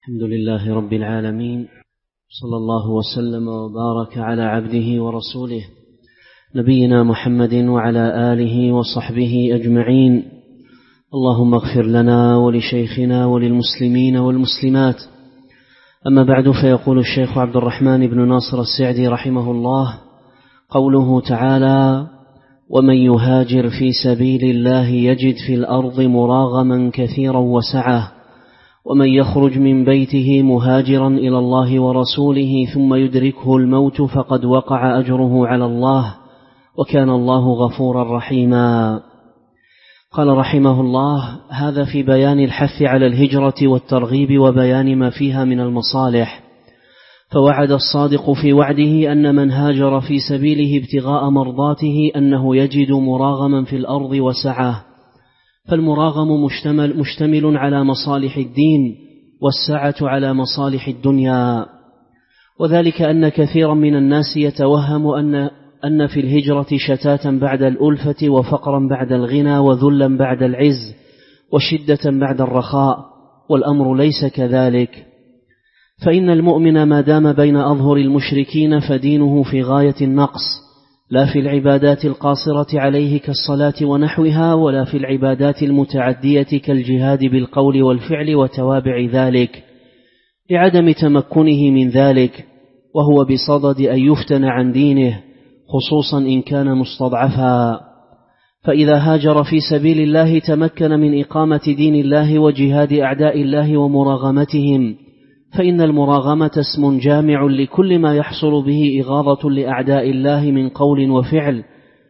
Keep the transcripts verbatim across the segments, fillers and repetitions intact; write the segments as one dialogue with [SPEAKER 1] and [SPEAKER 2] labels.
[SPEAKER 1] الحمد لله رب العالمين، صلى الله وسلم وبارك على عبده ورسوله نبينا محمد وعلى آله وصحبه أجمعين. اللهم اغفر لنا ولشيخنا وللمسلمين والمسلمات. أما بعد، فيقول الشيخ عبد الرحمن بن ناصر السعدي رحمه الله: قوله تعالى: ومن يهاجر في سبيل الله يجد في الأرض مراغما كثيرا وسعة، ومن يخرج من بيته مهاجرا إلى الله ورسوله ثم يدركه الموت فقد وقع أجره على الله، وكان الله غفورا رحيما. قال رحمه الله: هذا في بيان الحث على الهجرة والترغيب وبيان ما فيها من المصالح. فوعد الصادق في وعده أن من هاجر في سبيله ابتغاء مرضاته أنه يجد مراغما في الأرض وسعة. فالمراغم مشتمل, مشتمل على مصالح الدين، والسعة على مصالح الدنيا، وذلك أن كثيرا من الناس يتوهم أن, أن في الهجرة شتاتا بعد الألفة، وفقرا بعد الغنى، وذلا بعد العز، وشدة بعد الرخاء، والأمر ليس كذلك. فإن المؤمن ما دام بين أظهر المشركين فدينه في غاية النقص، لا في العبادات القاصرة عليه كالصلاة ونحوها، ولا في العبادات المتعدية كالجهاد بالقول والفعل وتوابع ذلك، لعدم تمكنه من ذلك، وهو بصدد أن يفتن عن دينه، خصوصا إن كان مستضعفا. فإذا هاجر في سبيل الله تمكن من إقامة دين الله وجهاد أعداء الله ومراغمتهم، فإن المراغمة اسم جامع لكل ما يحصل به إغاظة لأعداء الله من قول وفعل،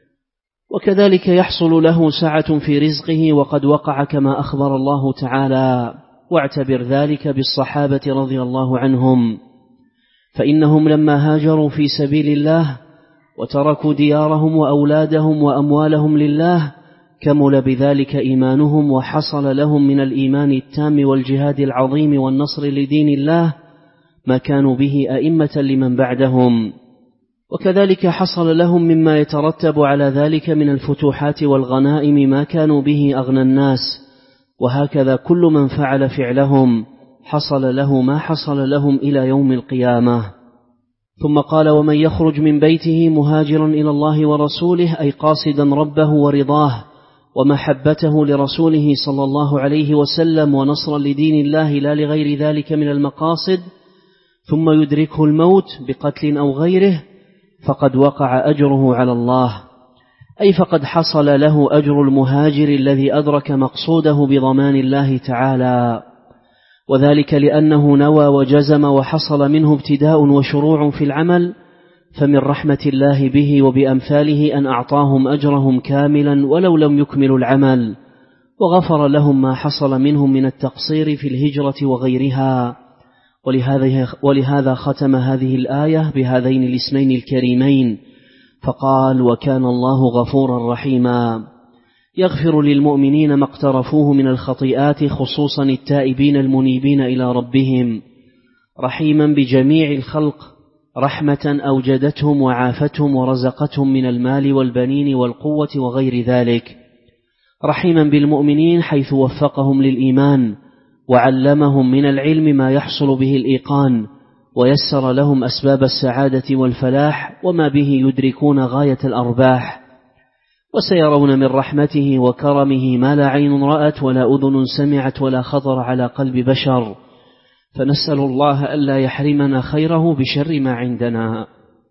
[SPEAKER 1] وكذلك يحصل له سعة في رزقه، وقد وقع كما أخبر الله تعالى: واعتبر ذلك بالصحابة رضي الله عنهم، فإنهم لما هاجروا في سبيل الله وتركوا ديارهم وأولادهم وأموالهم لله كمل بذلك إيمانهم، وحصل لهم من الإيمان التام والجهاد العظيم والنصر لدين الله ما كانوا به أئمة لمن بعدهم، وكذلك حصل لهم مما يترتب على ذلك من الفتوحات والغنائم ما كانوا به أغنى الناس. وهكذا كل من فعل فعلهم حصل له ما حصل لهم إلى يوم القيامة. ثم قال: ومن يخرج من بيته مهاجرا إلى الله ورسوله، أي قاصدا ربه ورضاه ومحبته لرسوله صلى الله عليه وسلم ونصرا لدين الله، لا لغير ذلك من المقاصد، ثم يدركه الموت بقتل أو غيره، فقد وقع أجره على الله، أي فقد حصل له أجر المهاجر الذي أدرك مقصوده بضمان الله تعالى، وذلك لأنه نوى وجزم وحصل منه ابتداء وشروع في العمل. فمن رحمة الله به وبأمثاله أن أعطاهم أجرهم كاملا ولو لم يكملوا العمل، وغفر لهم ما حصل منهم من التقصير في الهجرة وغيرها. ولهذا, ولهذا ختم هذه الآية بهذين الاسمين الكريمين، فقال: وكان الله غفورا رحيما، يغفر للمؤمنين ما اقترفوه من الخطيئات، خصوصا التائبين المنيبين إلى ربهم، رحيما بجميع الخلق، رحمة أوجدتهم وعافتهم ورزقتهم من المال والبنين والقوة وغير ذلك، رحيما بالمؤمنين حيث وفقهم للإيمان، وعلمهم من العلم ما يحصل به الإيقان، ويسر لهم أسباب السعادة والفلاح وما به يدركون غاية الأرباح، وسيرون من رحمته وكرمه ما لا عين رأت ولا أذن سمعت ولا خطر على قلب بشر. فنسأل الله ألا يحرمنا خيره بشر ما عندنا.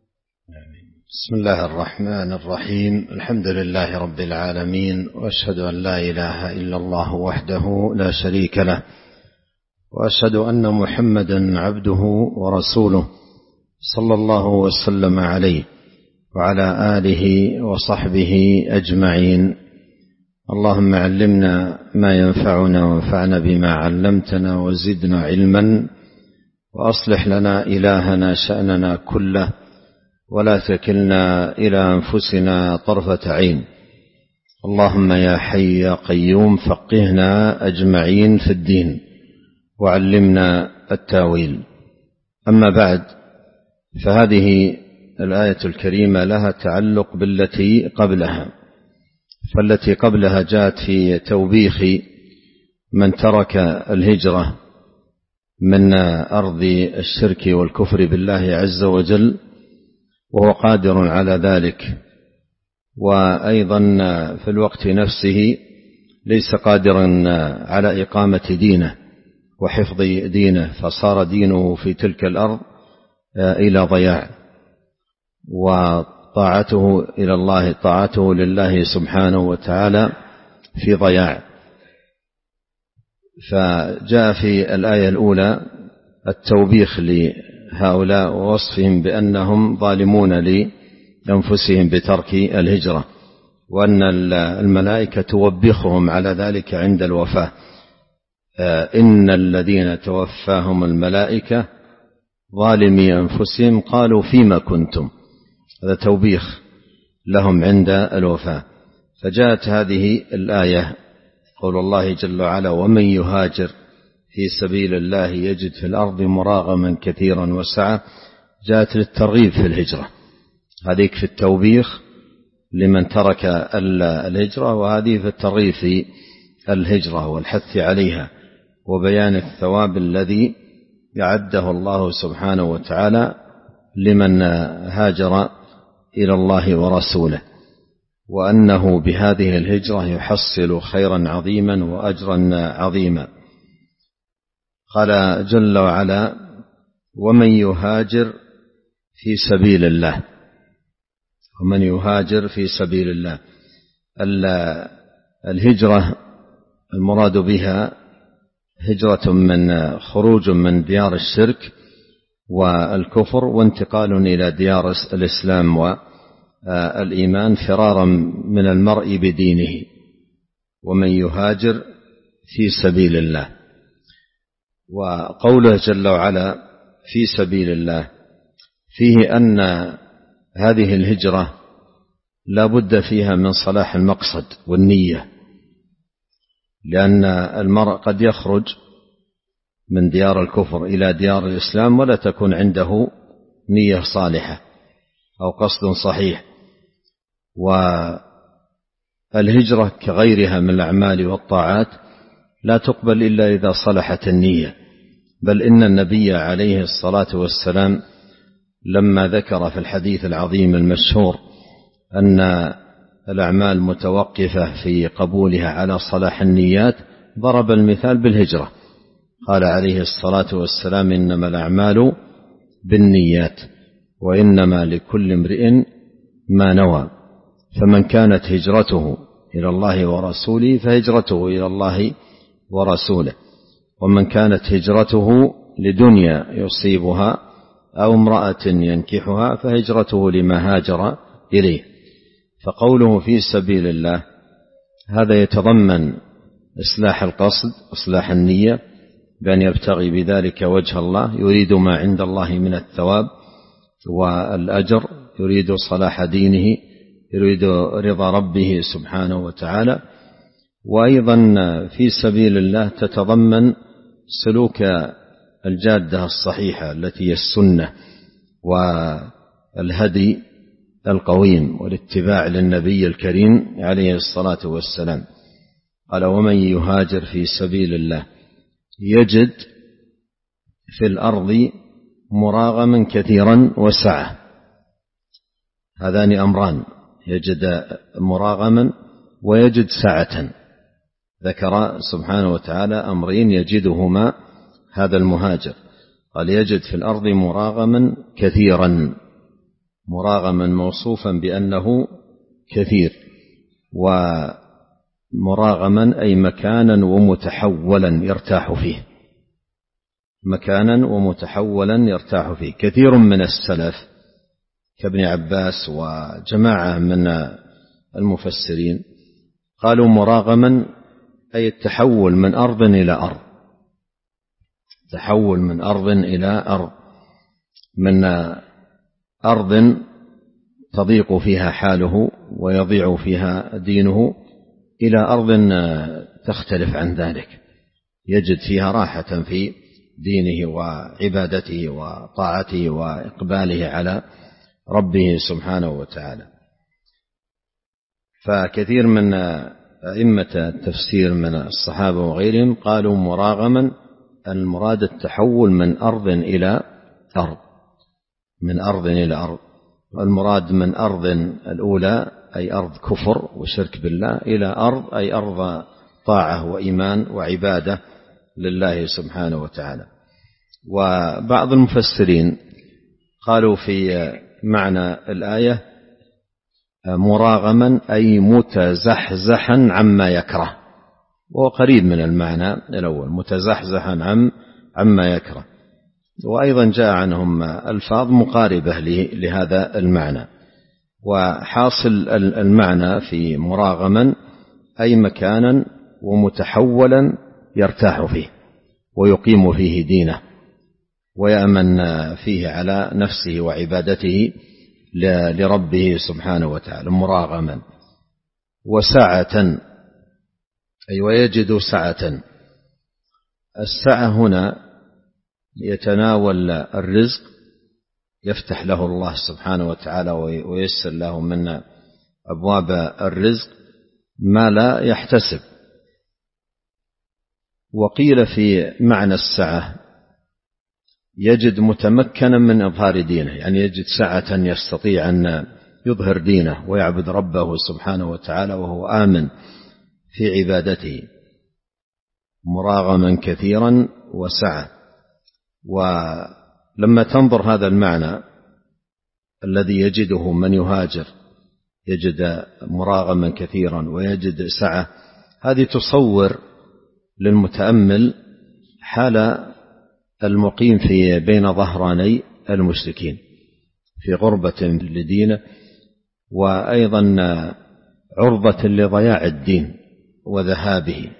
[SPEAKER 2] بسم الله الرحمن الرحيم. الحمد لله رب العالمين، وأشهد أن لا إله إلا الله وحده لا شريك له، وأشهد أن محمدا عبده ورسوله صلى الله وسلم عليه وعلى آله وصحبه أجمعين. اللهم علمنا ما ينفعنا وانفعنا بما علمتنا وزدنا علما، وأصلح لنا إلهنا شأننا كله، ولا تكلنا إلى أنفسنا طرفة عين. اللهم يا حي يا قيوم فقهنا أجمعين في الدين، وعلمنا التاويل. أما بعد، فهذه الآية الكريمة لها تعلق بالتي قبلها، فالتي قبلها جاءت في توبيخ من ترك الهجرة من أرض الشرك والكفر بالله عز وجل، وهو قادر على ذلك، وأيضا في الوقت نفسه ليس قادرا على إقامة دينه وحفظ دينه، فصار دينه في تلك الأرض إلى ضياع، وطاعته إلى الله طاعته لله سبحانه وتعالى في ضياع. فجاء في الآية الأولى التوبيخ لهؤلاء ووصفهم بأنهم ظالمون لأنفسهم بترك الهجرة، وأن الملائكة توبخهم على ذلك عند الوفاة. إن الذين توفاهم الملائكة ظالمي أنفسهم قالوا فيما كنتم، هذا توبيخ لهم عند الوفاة. فجاءت هذه الآية قول الله جل وعلا: ومن يهاجر في سبيل الله يجد في الأرض مراغما كثيرا وسعة، جاءت للترغيب في الهجرة، هذيك في التوبيخ لمن ترك الهجرة، وهذه في الترغيب في الهجرة والحث عليها وبيان الثواب الذي أعده الله سبحانه وتعالى لمن هاجر إلى الله ورسوله، وأنه بهذه الهجرة يحصل خيرا عظيما وأجرا عظيما. قال جل وعلا: ومن يهاجر في سبيل الله. ومن يهاجر في سبيل الله، الهجرة المراد بها هجرة من خروج من ديار الشرك والكفر وانتقال إلى ديار الإسلام والإيمان، فرارا من المرء بدينه. ومن يهاجر في سبيل الله، وقوله جل وعلا في سبيل الله فيه أن هذه الهجرة لا بد فيها من صلاح المقصد والنية، لأن المرء قد يخرج من ديار الكفر إلى ديار الإسلام ولا تكون عنده نية صالحة أو قصد صحيح. والهجرة كغيرها من الأعمال والطاعات لا تقبل إلا إذا صلحت النية، بل إن النبي عليه الصلاة والسلام لما ذكر في الحديث العظيم المشهور أن الأعمال متوقفة في قبولها على صلاح النيات، ضرب المثال بالهجرة، قال عليه الصلاة والسلام: إنما الأعمال بالنيات وإنما لكل امرئ ما نوى، فمن كانت هجرته إلى الله ورسوله فهجرته إلى الله ورسوله، ومن كانت هجرته لدنيا يصيبها أو امرأة ينكحها فهجرته لما هاجر إليه. فقوله في سبيل الله هذا يتضمن إصلاح القصد، إصلاح النية، بأن يبتغي بذلك وجه الله، يريد ما عند الله من الثواب والأجر، يريد صلاح دينه، يريد رضا ربه سبحانه وتعالى. وأيضا في سبيل الله تتضمن سلوك الجادة الصحيحة التي هي السنة والهدي القويم والاتباع للنبي الكريم عليه الصلاة والسلام. قال: ومن يهاجر في سبيل الله يجد في الأرض مراغما كثيرا وسعة. هذان أمران: يجد مراغما ويجد سعة. ذكر سبحانه وتعالى أمرين يجدهما هذا المهاجر، قال: يجد في الأرض مراغما كثيرا، مراغما موصوفا بأنه كثير، ومراغما أي مكانا ومتحولا يرتاح فيه، مكانا ومتحولا يرتاح فيه. كثير من السلف كابن عباس وجماعة من المفسرين قالوا مراغما أي التحول من أرض إلى أرض، تحول من أرض إلى أرض، من أرض تضيق فيها حاله ويضيع فيها دينه إلى أرض تختلف عن ذلك، يجد فيها راحة في دينه وعبادته وطاعته وإقباله على ربه سبحانه وتعالى. فكثير من أئمة التفسير من الصحابة وغيرهم قالوا مراغما المراد التحول من أرض إلى أرض، من أرض إلى أرض. المراد من أرض الأولى أي أرض كفر وشرك بالله، إلى أرض أي أرض طاعة وإيمان وعبادة لله سبحانه وتعالى. وبعض المفسرين قالوا في معنى الآية مراغما أي متزحزحا عما يكره، وهو قريب من المعنى الأول، متزحزحا عم عما يكره. وأيضا جاء عنهم ألفاظ مقاربة لهذا المعنى. وحاصل المعنى في مراغما أي مكانا ومتحولا يرتاح فيه ويقيم فيه دينه ويأمن فيه على نفسه وعبادته لربه سبحانه وتعالى، مراغما. وسعة أي ويجد سعة. السعة هنا يتناول الرزق، يفتح له الله سبحانه وتعالى وييسر له من أبواب الرزق ما لا يحتسب. وقيل في معنى السعة يجد متمكنا من إظهار دينه، يعني يجد سعة يستطيع أن يظهر دينه ويعبد ربه سبحانه وتعالى وهو آمن في عبادته، مراغما كثيرا وسعة. ولما تنظر هذا المعنى الذي يجده من يهاجر، يجد مراغما كثيرا ويجد سعة، هذه تصور للمتأمل حال المقيم في بين ظهراني المشركين في غربة لدينه، وأيضا عرضة لضياع الدين وذهابه.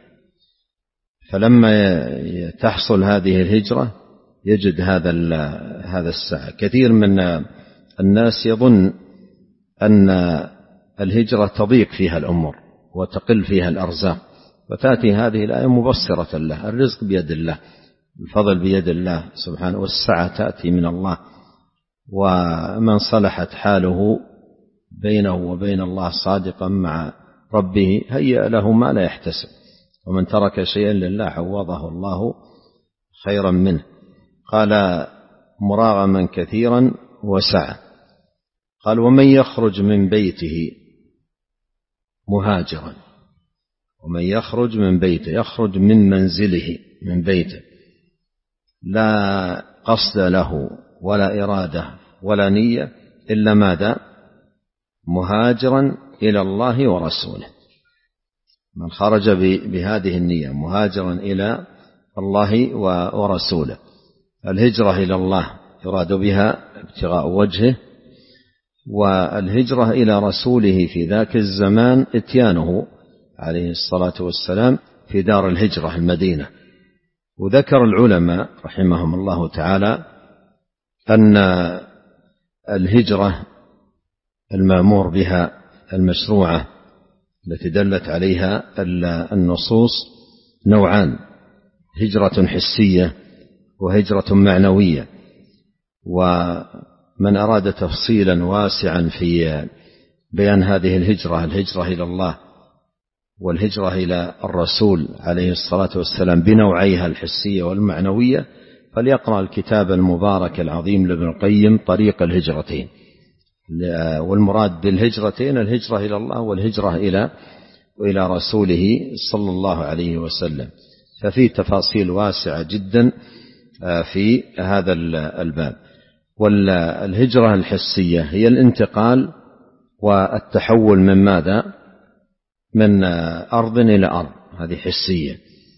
[SPEAKER 2] فلما تحصل هذه الهجرة يجد هذا هذا السعة. كثير من الناس يظن أن الهجرة تضيق فيها الأمور وتقل فيها الأرزاق، وتأتي هذه الآية مبصرة له. الرزق بيد الله، الفضل بيد الله سبحانه، والسعة تأتي من الله. ومن صلحت حاله بينه وبين الله صادقا مع ربه هيأ له ما لا يحتسب، ومن ترك شيئا لله عوضه الله خيرا منه. قال مراغما كثيرا وسعة. قال ومن يخرج من بيته مهاجرا، ومن يخرج من بيته، يخرج من منزله من بيته، لا قصد له ولا إرادة ولا نية إلا ماذا؟ مهاجرا إلى الله ورسوله. من خرج بهذه النية مهاجرا إلى الله ورسوله. الهجرة إلى الله يراد بها ابتغاء وجهه، والهجرة إلى رسوله في ذاك الزمان اتيانه عليه الصلاة والسلام في دار الهجرة المدينة. وذكر العلماء رحمهم الله تعالى أن الهجرة المأمور بها المشروعة التي دلت عليها النصوص نوعان: هجرة حسية وهجرة معنوية. ومن أراد تفصيلا واسعا في بيان هذه الهجرة، الهجرة إلى الله والهجرة إلى الرسول عليه الصلاة والسلام بنوعيها الحسية والمعنوية، فليقرأ الكتاب المبارك العظيم لابن القيم طريق الهجرتين. والمراد بالهجرتين الهجرة إلى الله والهجرة إلى وإلى رسوله صلى الله عليه وسلم. ففي تفاصيل واسعة جدا في هذا الباب. والهجرة الحسية هي الانتقال والتحول من ماذا؟ من أرض إلى أرض، هذه حسية.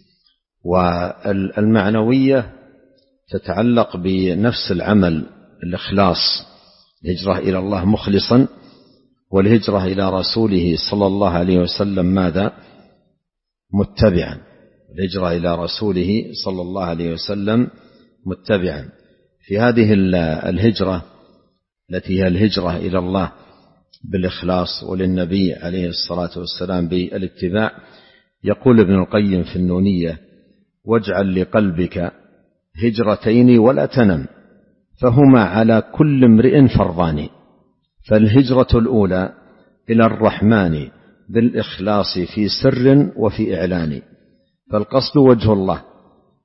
[SPEAKER 2] والمعنوية تتعلق بنفس العمل، الإخلاص، الهجرة إلى الله مخلصا، والهجرة إلى رسوله صلى الله عليه وسلم ماذا؟ متبعا. الهجرة إلى رسوله صلى الله عليه وسلم متبعا. في هذه الهجرة التي هي الهجرة إلى الله بالإخلاص وللنبي عليه الصلاة والسلام بالاتباع، يقول ابن القيم في النونية: واجعل لقلبك هجرتين ولا تنم، فهما على كل امرئ فرضان، فالهجرة الأولى إلى الرحمن بالإخلاص في سر وفي إعلان، فالقصد وجه الله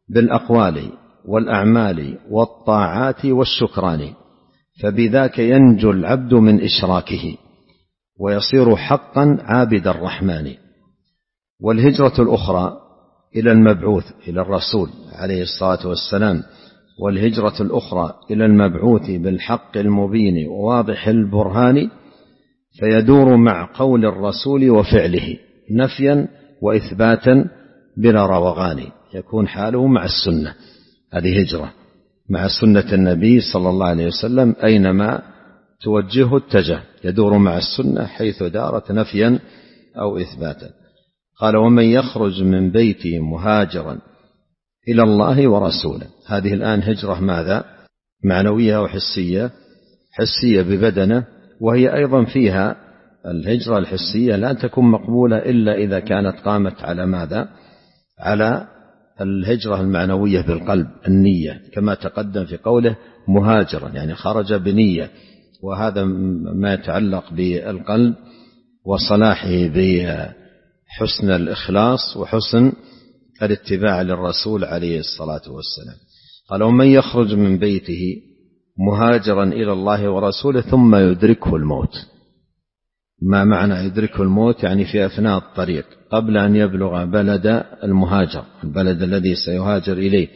[SPEAKER 2] بالأقوال والأعمال والطاعات والشكران، فبذاك ينجو العبد من إشراكه ويصير حقا عابد الرحمن. والهجرة الأخرى إلى المبعوث إلى الرسول عليه الصلاة والسلام، والهجرة الأخرى إلى المبعوث بالحق المبين وواضح البرهان، فيدور مع قول الرسول وفعله نفيا وإثباتا بلا روغان، يكون حاله مع السنة. هذه هجرة مع سنة النبي صلى الله عليه وسلم، أينما توجهه اتجه، يدور مع السنة حيث دارت نفيا أو إثباتا. قال: ومن يخرج من بيته مهاجرا إلى الله ورسوله. هذه الآن هجرة ماذا؟ معنوية وحسية. حسية ببدنه، وهي أيضا فيها الهجرة الحسية لا تكون مقبولة إلا إذا كانت قامت على ماذا؟ على الهجرة المعنوية بالقلب، النية، كما تقدم في قوله مهاجرا، يعني خرج بنية، وهذا ما يتعلق بالقلب وصلاحه بحسن الإخلاص وحسن الاتباع للرسول عليه الصلاة والسلام. قال: ومن يخرج من بيته مهاجرا إلى الله ورسوله ثم يدركه الموت. ما معنى يدركه الموت؟ يعني في أثناء الطريق قبل أن يبلغ بلد المهاجر، البلد الذي سيهاجر إليه،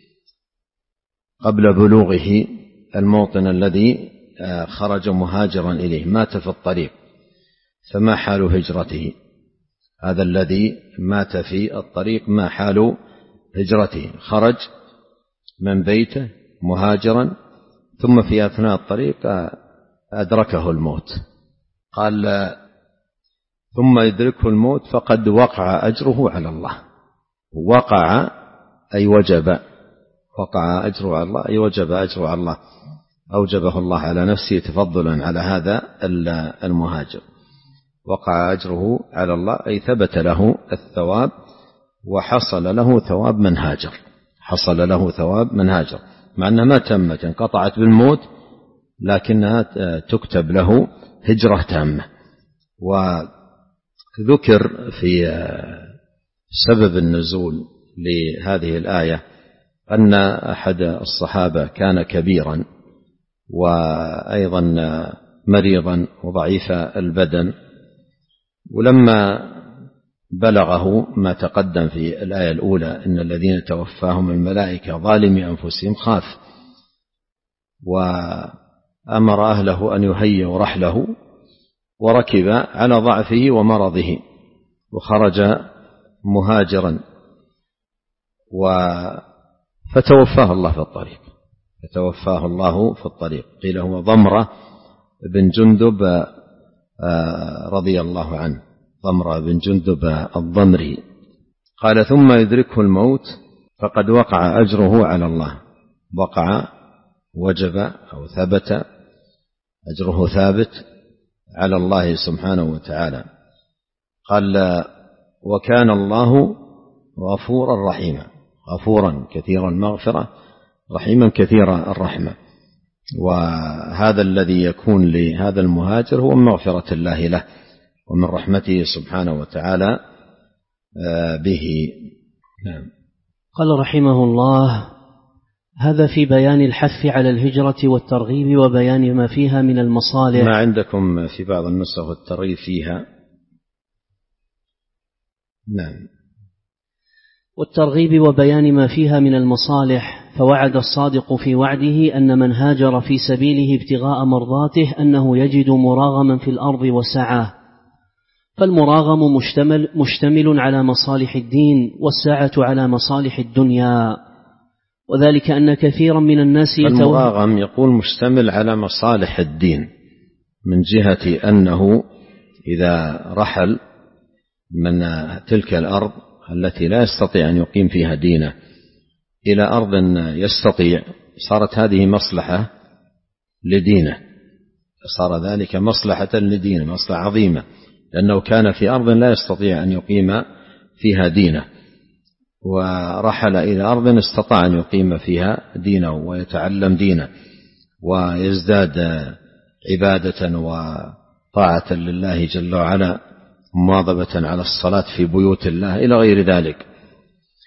[SPEAKER 2] قبل بلوغه الموطن الذي خرج مهاجرا إليه، مات في الطريق، فما حال هجرته؟ هذا الذي مات في الطريق ما حال هجرته؟ خرج من بيته مهاجرا ثم في أثناء الطريق أدركه الموت. قال: ثم يدركه الموت فقد وقع أجره على الله. وقع أي وجب، وقع أجره على الله أي وجب أجره على الله، أوجبه الله على نفسه تفضلا على هذا المهاجر. وقع أجره على الله أي ثبت له الثواب وحصل له ثواب من هاجر، حصل له ثواب من هاجر، مع أنها ما تمت، انقطعت بالموت، لكنها تكتب له هجرة تامة. وذكر في سبب النزول لهذه الآية أن أحد الصحابة كان كبيرا وأيضا مريضا وضعيف البدن، ولما بلغه ما تقدم في الآية الأولى إن الذين توفاهم الملائكة ظالمي أنفسهم، خاف وأمر أهله أن يهيئوا رحله وركب على ضعفه ومرضه وخرج مهاجرا، فتوفاه الله في الطريق، فتوفاه الله في الطريق. قيل هو ضمرة بن جندب رضي الله عنه، ضمرة بن جندب الضمري. قال: ثم يدركه الموت فقد وقع أجره على الله. وقع وجب أو ثبت، أجره ثابت على الله سبحانه وتعالى. قال: وكان الله غفورا رحيما، غفورا كثير المغفرة، رحيما كثير الرحمة. وهذا الذي يكون لهذا المهاجر هو مغفرة الله له ومن رحمته سبحانه وتعالى به. نعم.
[SPEAKER 1] قال رحمه الله: هذا في بيان الحث على الهجرة والترغيب وبيان ما فيها من المصالح.
[SPEAKER 2] ما عندكم في بعض النسخ الترغيب فيها؟ نعم.
[SPEAKER 1] والترغيب وبيان ما فيها من المصالح. فوعد الصادق في وعده أن من هاجر في سبيله ابتغاء مرضاته أنه يجد مراغما في الأرض وسعة. فالمراغم مشتمل, مشتمل على مصالح الدين، والسعة على مصالح الدنيا، وذلك أن كثيرا من الناس
[SPEAKER 2] المراغم يقول مشتمل على مصالح الدين من جهة أنه إذا رحل من تلك الأرض التي لا يستطيع أن يقيم فيها دينه إلى أرض يستطيع، صارت هذه مصلحة لدينه، صار ذلك مصلحة لدينه، مصلحة عظيمة، لأنه كان في أرض لا يستطيع أن يقيم فيها دينه، ورحل إلى أرض استطاع أن يقيم فيها دينه ويتعلم دينه ويزداد عبادة وطاعة لله جل وعلا، مواظبة على الصلاة في بيوت الله إلى غير ذلك.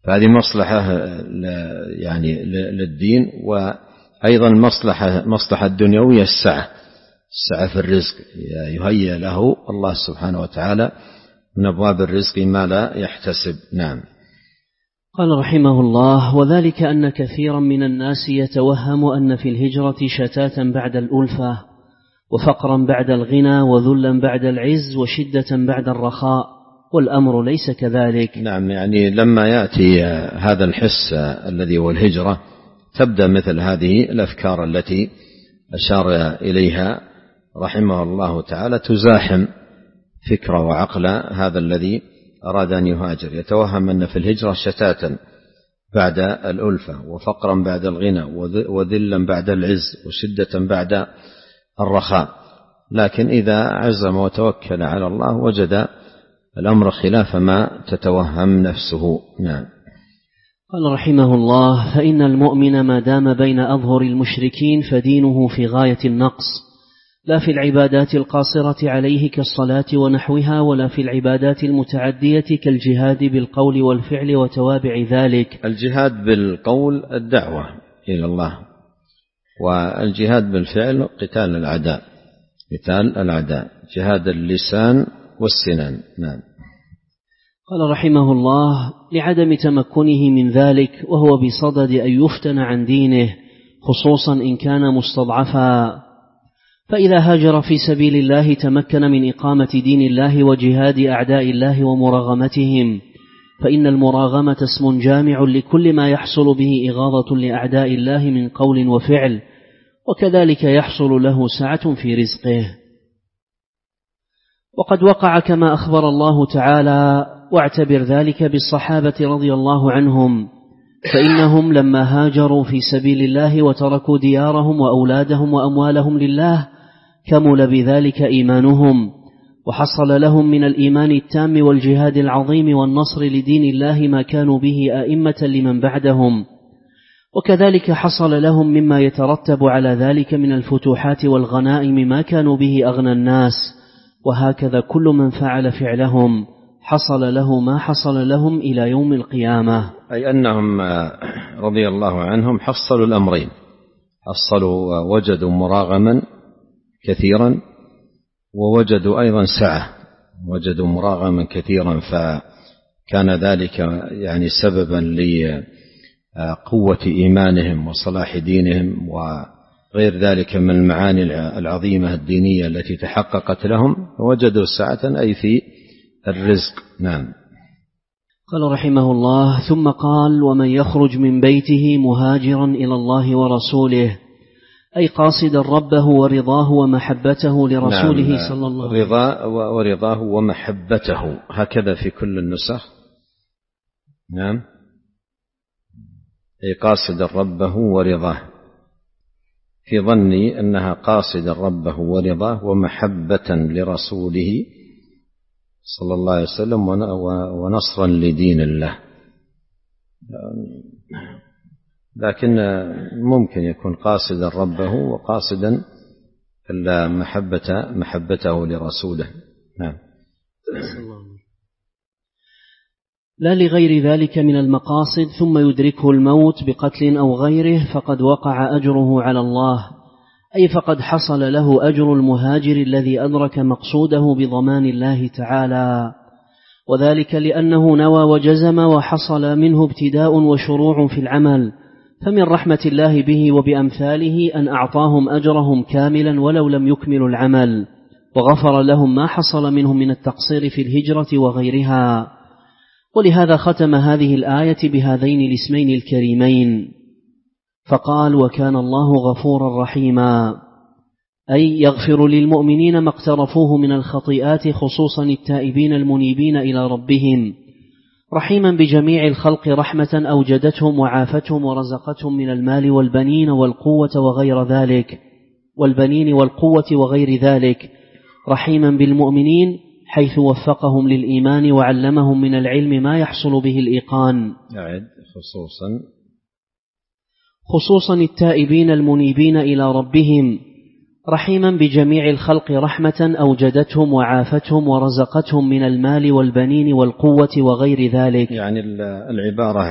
[SPEAKER 2] فهذه مصلحة يعني للدين، وأيضا مصلحة مصلحة دنيوية السعة السعة في الرزق، يهيئ له الله سبحانه وتعالى من أبواب الرزق ما لا يحتسب. نعم.
[SPEAKER 1] قال رحمه الله: وذلك أن كثيرا من الناس يتوهم أن في الهجرة شتاتا بعد الألفة، وفقرا بعد الغنى، وذلا بعد العز، وشدة بعد الرخاء، والأمر ليس كذلك.
[SPEAKER 2] نعم، يعني لما يأتي هذا الحس الذي هو الهجرة تبدأ مثل هذه الأفكار التي أشار إليها رحمه الله تعالى، تزاحم فكر وعقل هذا الذي أراد أن يهاجر، يتوهم أن في الهجرة شتاتا بعد الألفة، وفقرا بعد الغنى، وذلا بعد العز، وشدة بعد الرخاء. لكن إذا عزم وتوكل على الله وجد الأمر خلاف ما تتوهم نفسه. نعم.
[SPEAKER 1] قال رحمه الله: فإن المؤمن ما دام بين أظهر المشركين فدينه في غاية النقص، لا في العبادات القاصرة عليه كالصلاة ونحوها، ولا في العبادات المتعدية كالجهاد بالقول والفعل وتوابع ذلك.
[SPEAKER 2] الجهاد بالقول الدعوة إلى الله، والجهاد بالفعل قتال الأعداء قتال الأعداء جهاد اللسان والسنان. نعم.
[SPEAKER 1] قال رحمه الله: لعدم تمكنه من ذلك، وهو بصدد أن يفتن عن دينه، خصوصا إن كان مستضعفا. فإذا هاجر في سبيل الله تمكن من إقامة دين الله وجهاد أعداء الله ومراغمتهم، فإن المراغمة اسم جامع لكل ما يحصل به إغاظة لأعداء الله من قول وفعل، وكذلك يحصل له سعة في رزقه. وقد وقع كما أخبر الله تعالى، واعتبر ذلك بالصحابة رضي الله عنهم، فإنهم لما هاجروا في سبيل الله وتركوا ديارهم وأولادهم وأموالهم لله كمل بذلك إيمانهم، وحصل لهم من الإيمان التام والجهاد العظيم والنصر لدين الله ما كانوا به أئمة لمن بعدهم، وكذلك حصل لهم مما يترتب على ذلك من الفتوحات والغنائم ما كانوا به أغنى الناس. وهكذا كل من فعل فعلهم حصل له ما حصل لهم إلى يوم القيامة.
[SPEAKER 2] أي أنهم رضي الله عنهم حصلوا الأمرين، حصلوا وجدوا مراغما كثيرا، ووجدوا أيضا سعة، وجدوا مراغما كثيرا، فكان ذلك يعني سببا لقوة إيمانهم وصلاح دينهم وغير ذلك من المعاني العظيمة الدينية التي تحققت لهم، ووجدوا سعة أي في الرزق. نعم.
[SPEAKER 1] قال رحمه الله: ثم قال: ومن يخرج من بيته مهاجرا إلى الله ورسوله، أي قاصدا ربه ورضاه ومحبته لرسوله. نعم. صلى الله عليه وسلم.
[SPEAKER 2] رضاه ورضاه ومحبته، هكذا في كل النسخ. نعم. أي قاصدا ربه ورضاه، في ظني أنها قاصدا ربه ورضاه ومحبة لرسوله صلى الله عليه وسلم ونصرا لدين الله، لكن ممكن يكون قاصدا ربه وقاصدا محبة محبته لرسوله. نعم.
[SPEAKER 1] لا لغير ذلك من المقاصد ثم يدركه الموت بقتل أو غيره فقد وقع أجره على الله، أي فقد حصل له أجر المهاجر الذي أدرك مقصوده بضمان الله تعالى، وذلك لأنه نوى وجزم وحصل منه ابتداء وشروع في العمل، فمن رحمة الله به وبأمثاله أن أعطاهم أجرهم كاملا ولو لم يكملوا العمل، وغفر لهم ما حصل منهم من التقصير في الهجرة وغيرها. ولهذا ختم هذه الآية بهذين الاسمين الكريمين، فقال: وكان الله غفورا رحيما، أي يغفر للمؤمنين ما اقترفوه من الخطيئات، خصوصا التائبين المنيبين إلى ربهم، رحيما بجميع الخلق رحمة أوجدتهم وعافتهم ورزقتهم من المال والبنين والقوة وغير ذلك والبنين والقوة وغير ذلك، رحيما بالمؤمنين حيث وفقهم للإيمان وعلمهم من العلم ما يحصل به الإيقان.
[SPEAKER 2] أعد خصوصا
[SPEAKER 1] خصوصا التائبين المنيبين إلى ربهم، رحيما بجميع الخلق رحمة أوجدتهم وعافتهم ورزقتهم من المال والبنين والقوة وغير ذلك.
[SPEAKER 2] يعني العبارة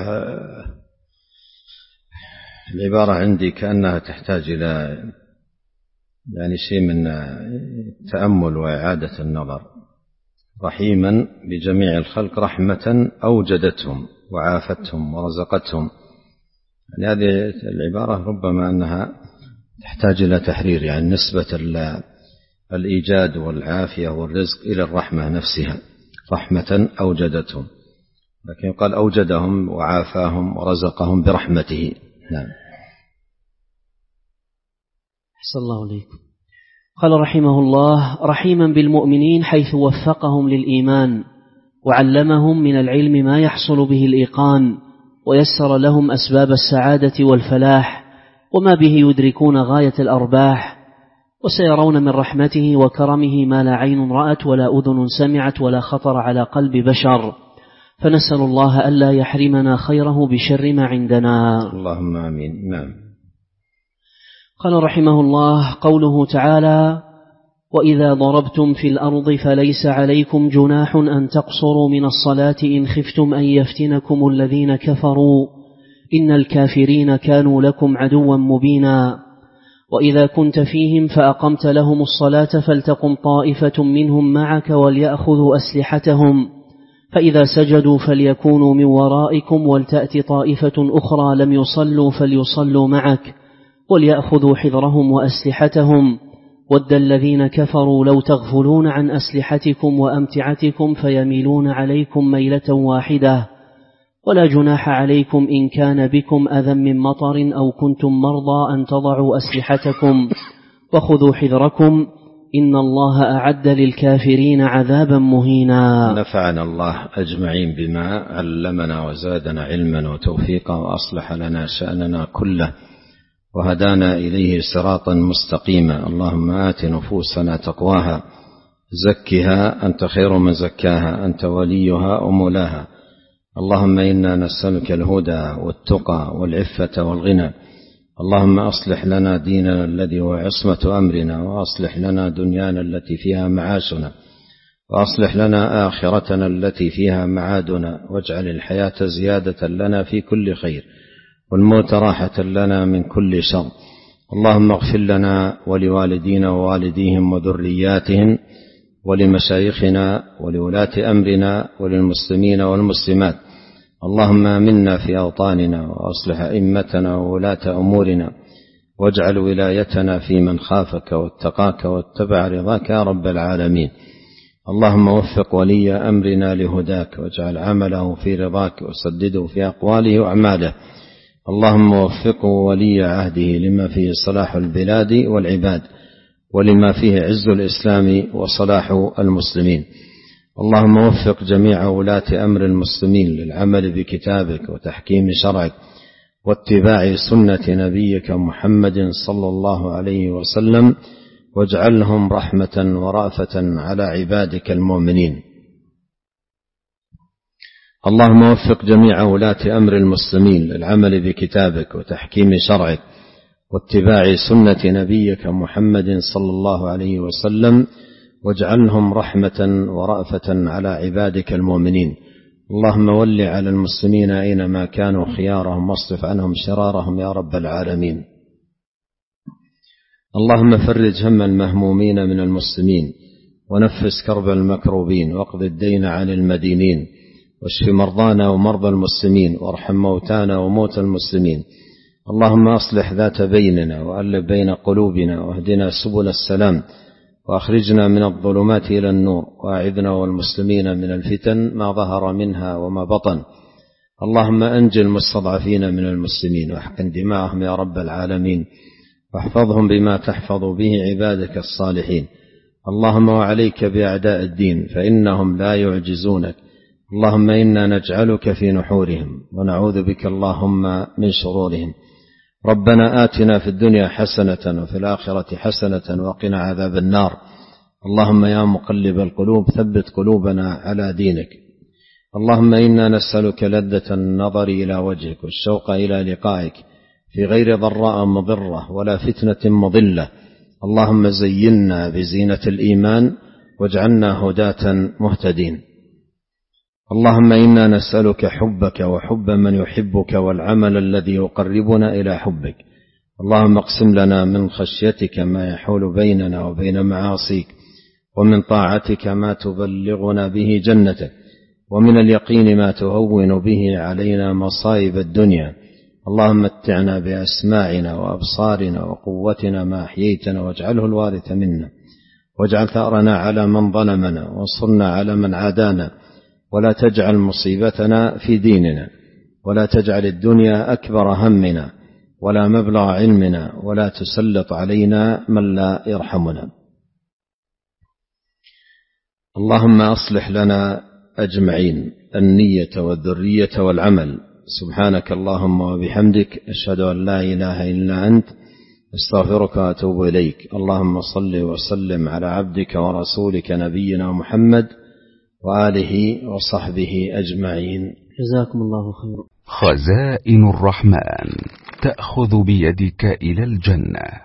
[SPEAKER 2] العبارة عندي كأنها تحتاج إلى يعني شيء من التأمل وإعادة النظر. رحيما بجميع الخلق رحمة أوجدتهم وعافتهم ورزقتهم، يعني هذه العبارة ربما أنها تحتاج إلى تحرير، يعني نسبة الإيجاد والعافية والرزق إلى الرحمة نفسها، رحمة أوجدتهم، لكن قال أوجدهم وعافاهم ورزقهم برحمته. نعم.
[SPEAKER 1] أحسن الله عليكم. قال رحمه الله: رحيما بالمؤمنين حيث وفقهم للإيمان وعلمهم من العلم ما يحصل به الإيقان ويسر لهم أسباب السعادة والفلاح وما به يدركون غاية الأرباح، وسيرون من رحمته وكرمه ما لا عين رأت ولا أذن سمعت ولا خطر على قلب بشر، فنسأل الله ألا يحرمنا خيره بشر ما عندنا.
[SPEAKER 2] اللهم آمين. نعم.
[SPEAKER 1] قال رحمه الله: قوله تعالى: وإذا ضربتم في الأرض فليس عليكم جناح أن تقصروا من الصلاة إن خفتم أن يفتنكم الذين كفروا إن الكافرين كانوا لكم عدوا مبينا. وإذا كنت فيهم فأقمت لهم الصلاة فلتقم طائفة منهم معك وليأخذوا أسلحتهم، فإذا سجدوا فليكونوا من ورائكم ولتأت طائفة أخرى لم يصلوا فليصلوا معك وليأخذوا حذرهم وأسلحتهم، ود الذين كفروا لو تغفلون عن أسلحتكم وأمتعتكم فيميلون عليكم ميلة واحدة، ولا جناح عليكم إن كان بكم أذى من مطر أو كنتم مرضى أن تضعوا أسلحتكم وخذوا حذركم إن الله أعد للكافرين عذابا مهينا.
[SPEAKER 2] نفعنا الله أجمعين بما علمنا وزادنا علما وتوفيقا وأصلح لنا شأننا كله وهدانا إليه صراطا مستقيما. اللهم آت نفوسنا تقواها زكها أنت خير من زكاها أنت وليها ومولاها. اللهم إنا نسألك الهدى والتقى والعفة والغنى. اللهم أصلح لنا ديننا الذي هو عصمة أمرنا، وأصلح لنا دنيانا التي فيها معاشنا، وأصلح لنا آخرتنا التي فيها معادنا، واجعل الحياة زيادة لنا في كل خير والموت راحة لنا من كل شر. اللهم اغفر لنا ولوالدينا ووالديهم وذرياتهم ولمشايخنا ولولاة أمرنا وللمسلمين والمسلمات. اللهم آمنا في أوطاننا وأصلح أئمتنا وولاة أمورنا، واجعل ولايتنا في من خافك واتقاك واتبع رضاك يا رب العالمين. اللهم وفق ولي أمرنا لهداك، واجعل عمله في رضاك، وسدده في أقواله وأعماله. اللهم وفقه ولي عهده لما فيه صلاح البلاد والعباد، ولما فيه عز الإسلام وصلاح المسلمين. اللهم وفق جميع ولاة أمر المسلمين للعمل بكتابك وتحكيم شرعك واتباع سنة نبيك محمد صلى الله عليه وسلم، واجعلهم رحمة ورأفة على عبادك المؤمنين. اللهم وفق جميع ولاة أمر المسلمين للعمل بكتابك وتحكيم شرعك واتباع سنة نبيك محمد صلى الله عليه وسلم، واجعلهم رحمة ورأفة على عبادك المؤمنين. اللهم ول على المسلمين أينما كانوا خيارهم، واصرف عنهم شرارهم يا رب العالمين. اللهم فرج هم المهمومين من المسلمين، ونفس كرب المكروبين، واقض الدين عن المدينين، واشف مرضانا ومرضى المسلمين، وارحم موتانا وموتى المسلمين. اللهم أصلح ذات بيننا وألف بين قلوبنا، واهدنا سبل السلام، وأخرجنا من الظلمات إلى النور، وأعذنا والمسلمين من الفتن ما ظهر منها وما بطن. اللهم أنجي المستضعفين من المسلمين، واحقن دماءهم يا رب العالمين، واحفظهم بما تحفظ به عبادك الصالحين. اللهم وعليك بأعداء الدين فإنهم لا يعجزونك. اللهم إنا نجعلك في نحورهم، ونعوذ بك اللهم من شرورهم. ربنا آتنا في الدنيا حسنة وفي الآخرة حسنة وقنا عذاب النار. اللهم يا مقلب القلوب ثبت قلوبنا على دينك. اللهم إنا نسألك لذة النظر إلى وجهك والشوق إلى لقائك في غير ضراء مضرة ولا فتنة مضلة. اللهم زينا بزينة الإيمان واجعلنا هداة مهتدين. اللهم إنا نسألك حبك وحب من يحبك والعمل الذي يقربنا إلى حبك. اللهم اقسم لنا من خشيتك ما يحول بيننا وبين معاصيك، ومن طاعتك ما تبلغنا به جنتك، ومن اليقين ما تهون به علينا مصائب الدنيا. اللهم متعنا بأسماعنا وأبصارنا وقوتنا ما أحييتنا، واجعله الوارث منا، واجعل ثأرنا على من ظلمنا، وانصرنا على من عادانا، ولا تجعل مصيبتنا في ديننا، ولا تجعل الدنيا أكبر همنا ولا مبلغ علمنا، ولا تسلط علينا من لا يرحمنا. اللهم أصلح لنا أجمعين النية والذرية والعمل. سبحانك اللهم وبحمدك، أشهد أن لا إله إلا أنت، استغفرك وأتوب إليك. اللهم صل وسلم على عبدك ورسولك نبينا محمد وآله وصحبه أجمعين.
[SPEAKER 1] جزاكم الله خيرا.
[SPEAKER 3] خزائن الرحمن تأخذ بيدك إلى الجنة.